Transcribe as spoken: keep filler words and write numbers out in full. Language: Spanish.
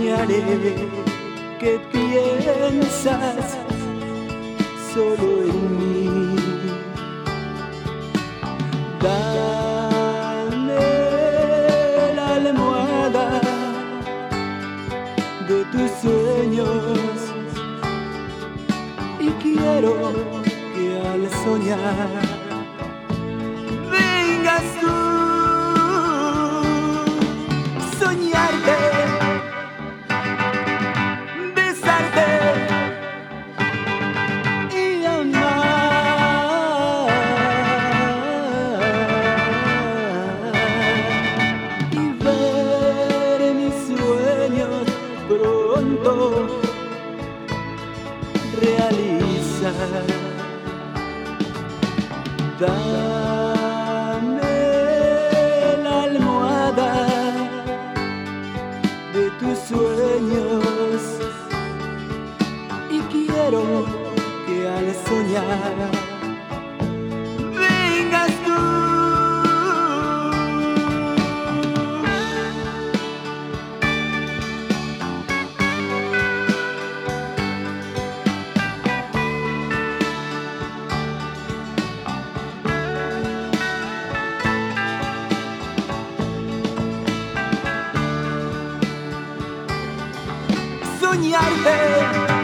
soñaré que piensas solo en mí. Dame la almohada de tus sueños y quiero que al soñar vengas tú. Soñarte, besarte y amar, y ver mis sueños pronto realizar. Dame la almohada de tus sueños y quiero que al soñar vengas tú. Soñarte